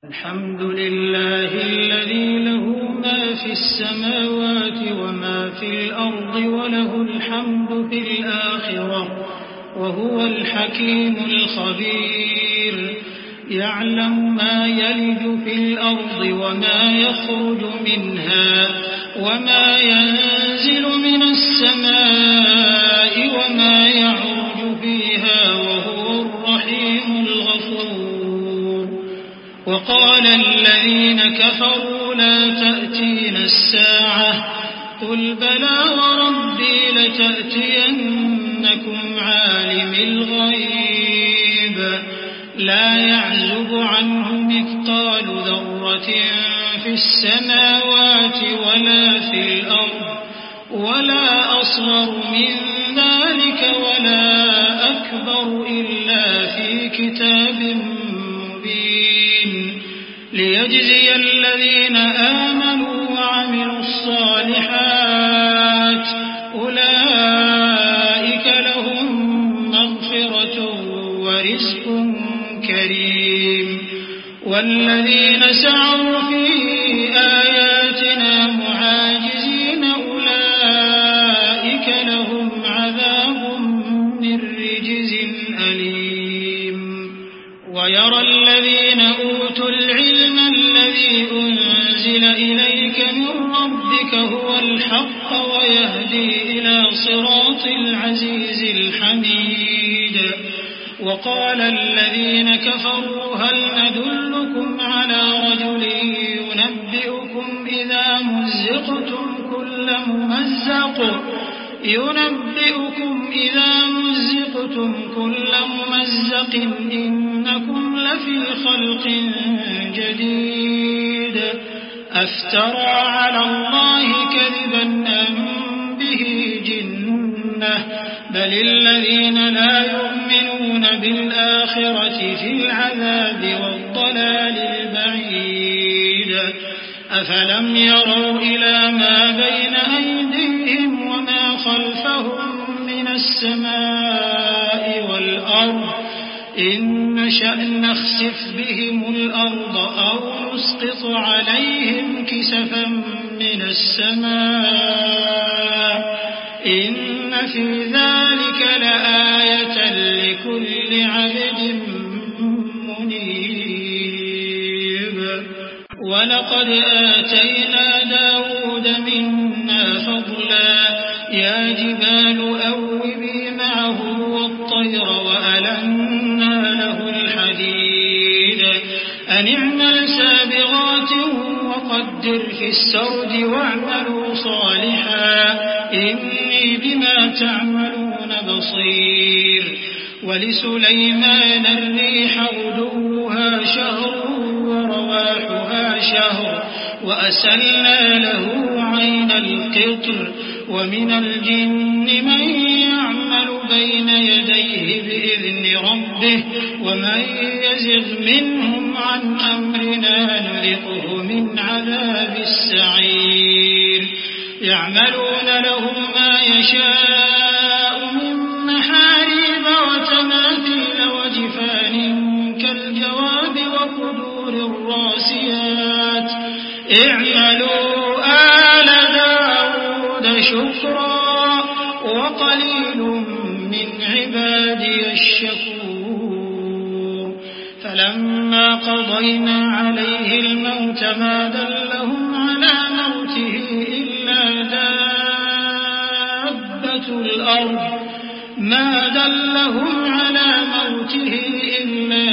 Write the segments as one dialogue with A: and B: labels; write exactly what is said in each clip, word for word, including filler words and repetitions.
A: الحمد لله الذي له ما في السماوات وما في الأرض وله الحمد في الآخرة وهو الحكيم الخبير. يعلم ما يلج في الأرض وما يخرج منها وما ينزل من السماء وما يعرج فيها وهو الرحيم الغفور. وقال الذين كفروا لا تأتينا الساعة قل بلى وربي لتأتينكم عالم الغيب لا يعزب عنه مثقال ذرة في السماوات ولا في الأرض ولا أصغر من ذلك ولا أكبر إلا في كتاب مبين ليجزي الذين آمنوا وعملوا الصالحات أولئك لهم مغفرة ورزق كريم. والذين سعوا في آياتنا معاجزين أولئك لهم عذاب من رجز أليم. ويرى الذين أوتوا العلم الذي أنزل إليك من ربك هو الحق ويهدي إلى صراط العزيز الحميد. وقال الذين كفروا هل ندلكم على رجل ينبئكم إذا مزقتم كل ممزق ينبئكم إذا مزقتم كل ممزق إنكم لفي خلق جديد أفترى على الله كذبا أم به جنة بل الذين لا يؤمنون بالآخرة في العذاب والضلال البعيد. أفلم يروا إلى ما بين أيديهم وما خلفهم من السماء والأرض إن نشأ نخسف بهم الأرض أو نسقط عليهم كسفا من السماء إن في ذلك لآية لكل عبد منيب. ولقد آتينا داود منا فضلا يا جبال أوبي معه والطير وألنا له الحديد أن اعمل سابغات وقدر في السرد واعملوا صالحا إني بما تعملون بصير. ولسليمان الريح غدوها شهر ورواحها شهر وأسلنا له عين القطر ومن الجن من يعمل بين يديه بإذن ربه ومن يزغ منهم عن أمرنا نذقه من عذاب السعير. يعملون له ما يشاء من محاريب وتماثيل وجفان كالجواب وقدور الراسيات اعملوا آل داود شكرا وقليل من عبادي الشكور. فلما قضينا عليه الموت ما دلهم على موته إلا دابة الأرض ما دلهم على موته إلا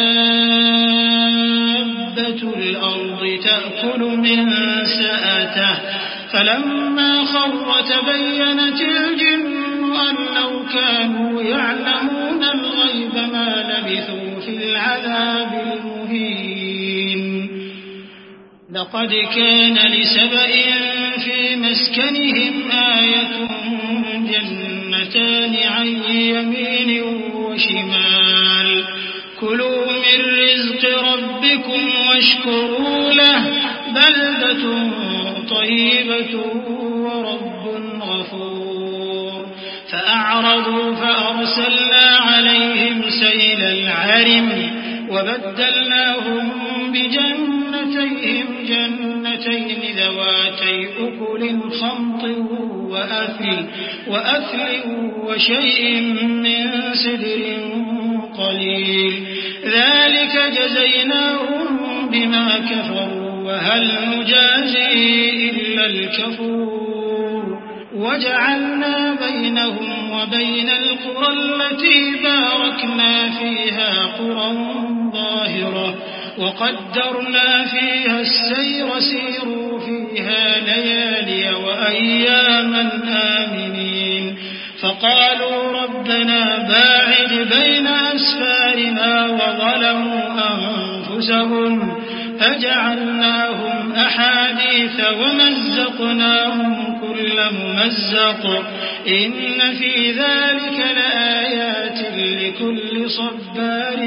A: دابة الأرض تأكل من سأته فلما خر تبينت الجن أن لو كانوا يعلمون الغيب ما لبثوا في العذاب المهين. لقد كان لسبإ في مسكنهم آية جنتان عن يمين وشمال كلوا من رزق ربكم واشكروا له بلدة طيبة ورب غفور. فأعرضوا فأرسلنا عليهم سيل العرم وبدلناهم بجنة عليهم جنتين ذواتي أكل خمط وأثل, وأثل وشيء من سدر قليل ذلك جزيناهم بما كفروا وهل نجازي إلا الكفور وجعلنا بينهم وبين القرى التي باركنا فيها قرى ظاهرة وقدرنا فيها السير سيروا فيها ليالي وأياما آمنين فقالوا ربنا باعد بين أسفارنا وظلموا أنفسهم فجعلناهم أحاديث ومزقناهم كل ممزق إن في ذلك لآيات لكل صبار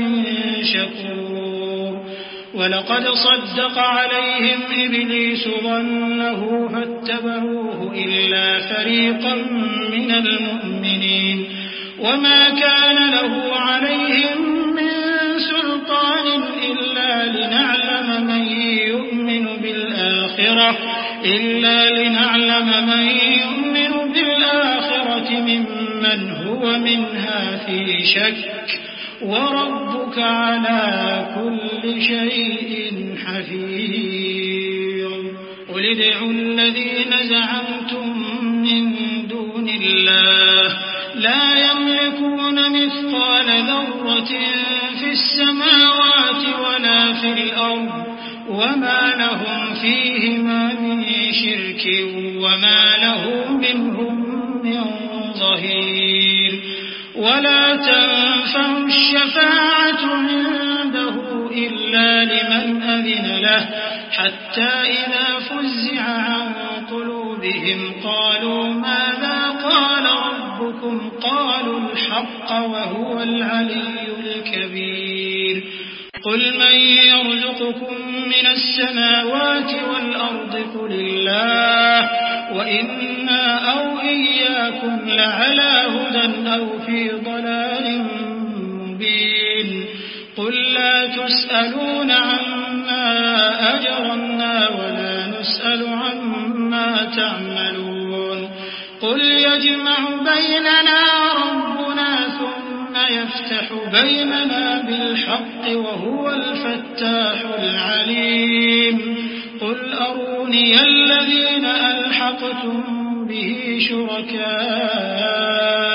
A: شكور ولقد صدق عليهم إبليس ظنه فاتبعوه إلا فريقا من المؤمنين وما كان له عليهم من سلطان إلا لنعلم من يؤمن بالآخرة إلا لنعلم من يؤمن بالآخرة ممن هو منها في شك وربك على كل شيء حفيظ قل ادعوا الذين زعمتم من دون الله لا يملكون مثقال ذرة في السماوات ولا في الأرض وما لهم فيهما من شرك وما له منهم من ظهير ولا تنفع الشفاعة عنده إلا لمن أذن له حتى إذا فزع عن قلوبهم قالوا ماذا قال ربكم قالوا الحق وهو العلي الكبير قل من يرزقكم من السماوات والأرض قل الله وإنا أو إياكم لعلى هدى أو في ضلال مبين قل لا تسألون عما أجرمنا ولا نسأل عما تعملون قل يجمع بيننا ربنا ثم يفتح بيننا بالحق وهو الفتاح العليم قل أروني الذين ألحقتم به شركاء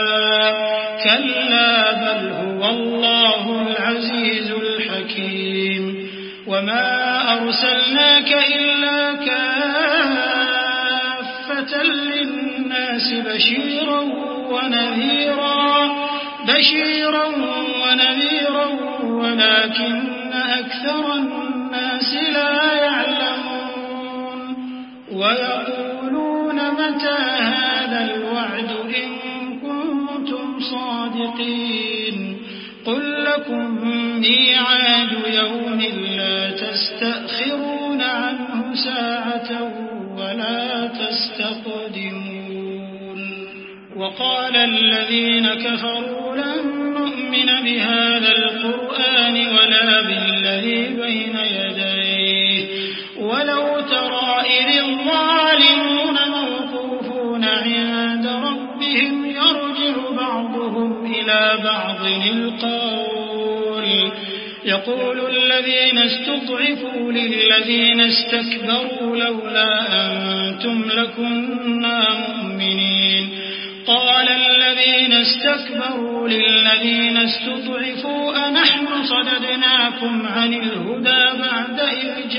A: كلا بل هو الله العزيز الحكيم وما أرسلناك إلا كافة للناس بشيرا ونذيرا بشيرا ونذيرا ولكن أكثر الناس لا يعلمون ويقولون متى هذا الوعد إن كنتم صادقين قل لكم ميعاد يوم لا تستأخرون عنه ساعة ولا تستقدمون وقال الذين كفروا لن نؤمن بهذا القرآن ولا بالذي بين يديه ولو ترى إذ الظالمون موقوفون عند ربهم يرجع بعضهم إلى بعض القول يقول الذين استضعفوا للذين استكبروا لولا أنتم لكنا مؤمنين قال الذين استكبروا للذين استضعفوا أنحن صددناكم عن الهدى بعد إذ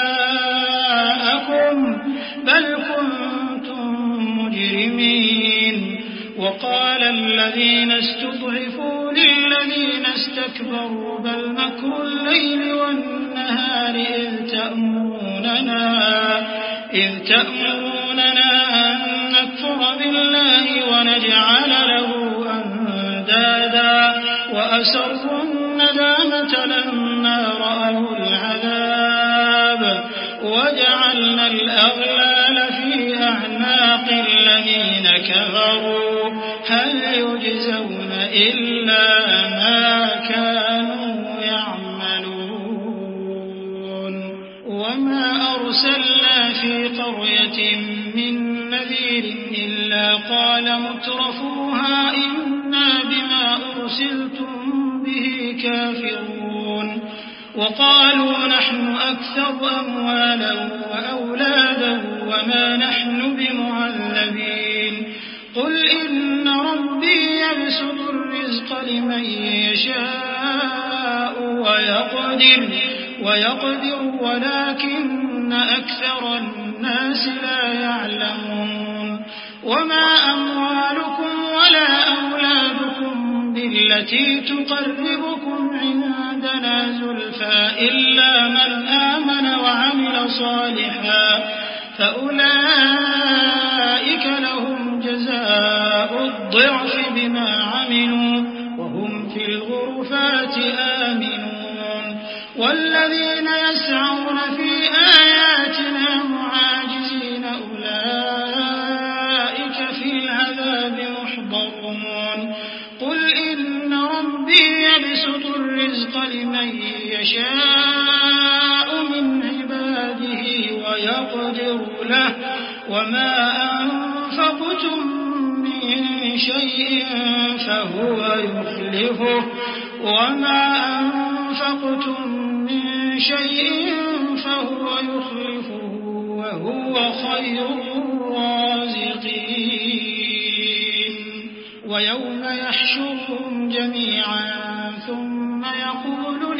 A: جاءكم بل كنتم مجرمين وقال الذين استضعفوا للذين استكبروا بل مكر الليل والنهار إذ تأمروننا إذ تأمروننا أن نكفر بالله ونجعل له أندادا وأسروا الندامة لما رأوا العذاب وجعلنا الأغلال في أعناق الذين كفروا هل يجزون إلا ما كانوا يعملون وما أرسلنا في قرية من نذير إلا قال مترفوها إنا بما أرسلتم به كافرون وقالوا نحن أكثر أموالا وأولادا وما نحن بمعذبين قل إن ربي يبسط الرزق لمن يشاء ويقدر ويقدر ولكن أكثر الناس لا يعلمون وما أموالكم ولا أولادكم بالتي تقربكم عندنا زلفى إلا من آمن وعمل صالحا فأولئك لهم جزاء الضعف بما عملوا وهم في الغرفات آمنون والذين يسعون في آياتنا معاجزين أولئك في العذاب محضرون قل إن ربي يبسط الرزق لمن يشاء من عباده ويقدر له وما أنفقتم من شيء فهو يخلفه وما أنفقتم من شيء فهو يخلفه وهو خير الرازقين ويوم يحشرهم جميعا ثم يقول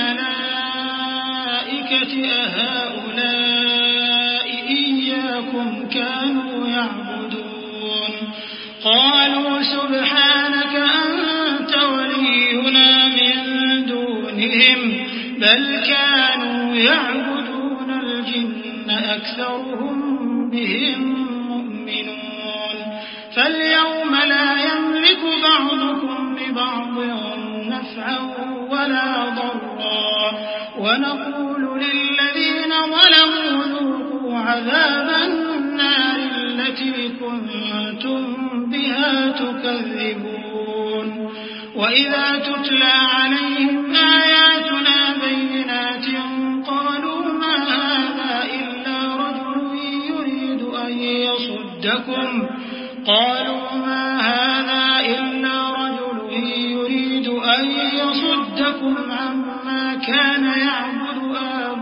A: للملائكة أهؤلاء إياكم كانوا يعبدون قالوا سبحانك أنت ولينا من دونهم بل كانوا يعبدون الجن أكثرهم بهم مؤمنون فاليوم لا يملك بعضكم لبعض نفعا ولا ضرا ونقول للذين ظلموا ذوقوا عذاب النار التي كنتم بها تكذبون وإذا تتلى عليهم آياتنا بينات قالوا ما هذا إلا رجل يريد أن يصدكم قالوا ما هذا إلا رجل يريد أن يصدكم عما كان يعبد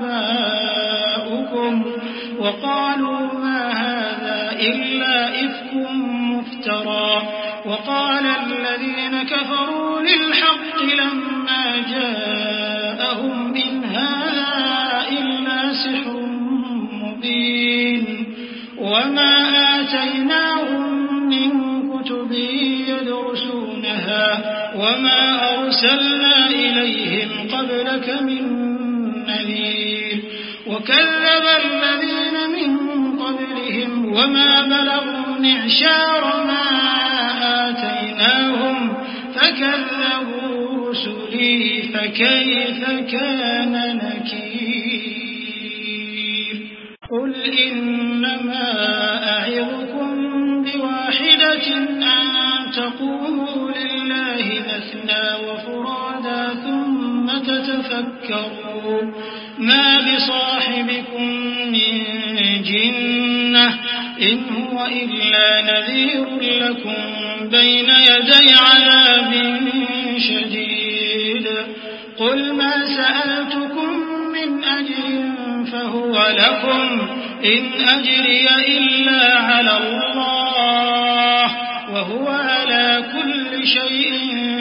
A: آباؤكم وقالوا ما هذا إلا إفك مفترى وقال الذين كفروا للحق لما جاءهم إن هذا إلا سحر مبين وما آتيناهم من كتب يدرسونها وما أرسلنا إليهم قبلك من نذير وكذب الذين من قبلهم وما بلغوا معشار ما آتيناهم فكذبوا رسلي فكيف كان نكير قل إنما أعظكم بواحدة أن تقوموا لله مثنى وفرادا ثم تتفكروا ما بصاحبكم من جنة إن هو إلا نذير لكم بين يدي عذاب شديد قل ما سألتكم من أجر فهو لكم إن أجري إلا على الله وهو على كل شيء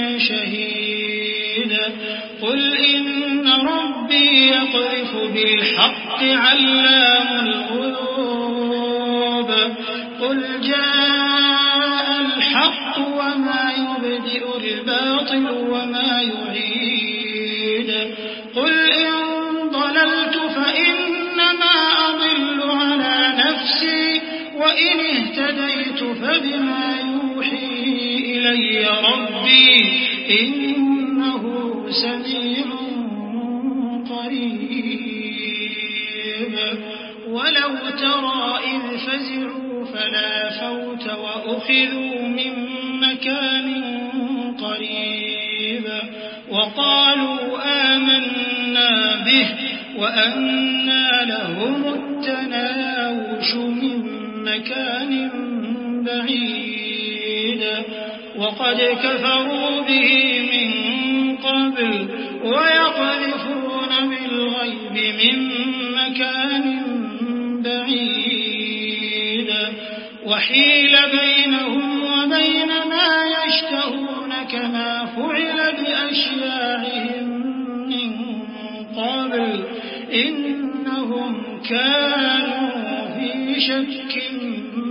A: شهيد قل إن ربي يقذف بالحق علام الغيوب قل جاء الحق وما يبدئ الباطل وما يعيد قل إن ضللت فإنما أضل على نفسي وإن اهتديت فبما يوحي إلي ربي إنه سميع قريب ولو ترى إذ فزعوا فلا فوت وأخذوا من مكان قريب وقالوا آمنا به وأنى لهم التناوش من مكان بعيد وقد كفروا به من قبل ويقذفون بالغيب من مكان بعيد وحيل بينهم وبين ما يشتهون كما فعل بأشياعهم من قبل إنهم كانوا في شك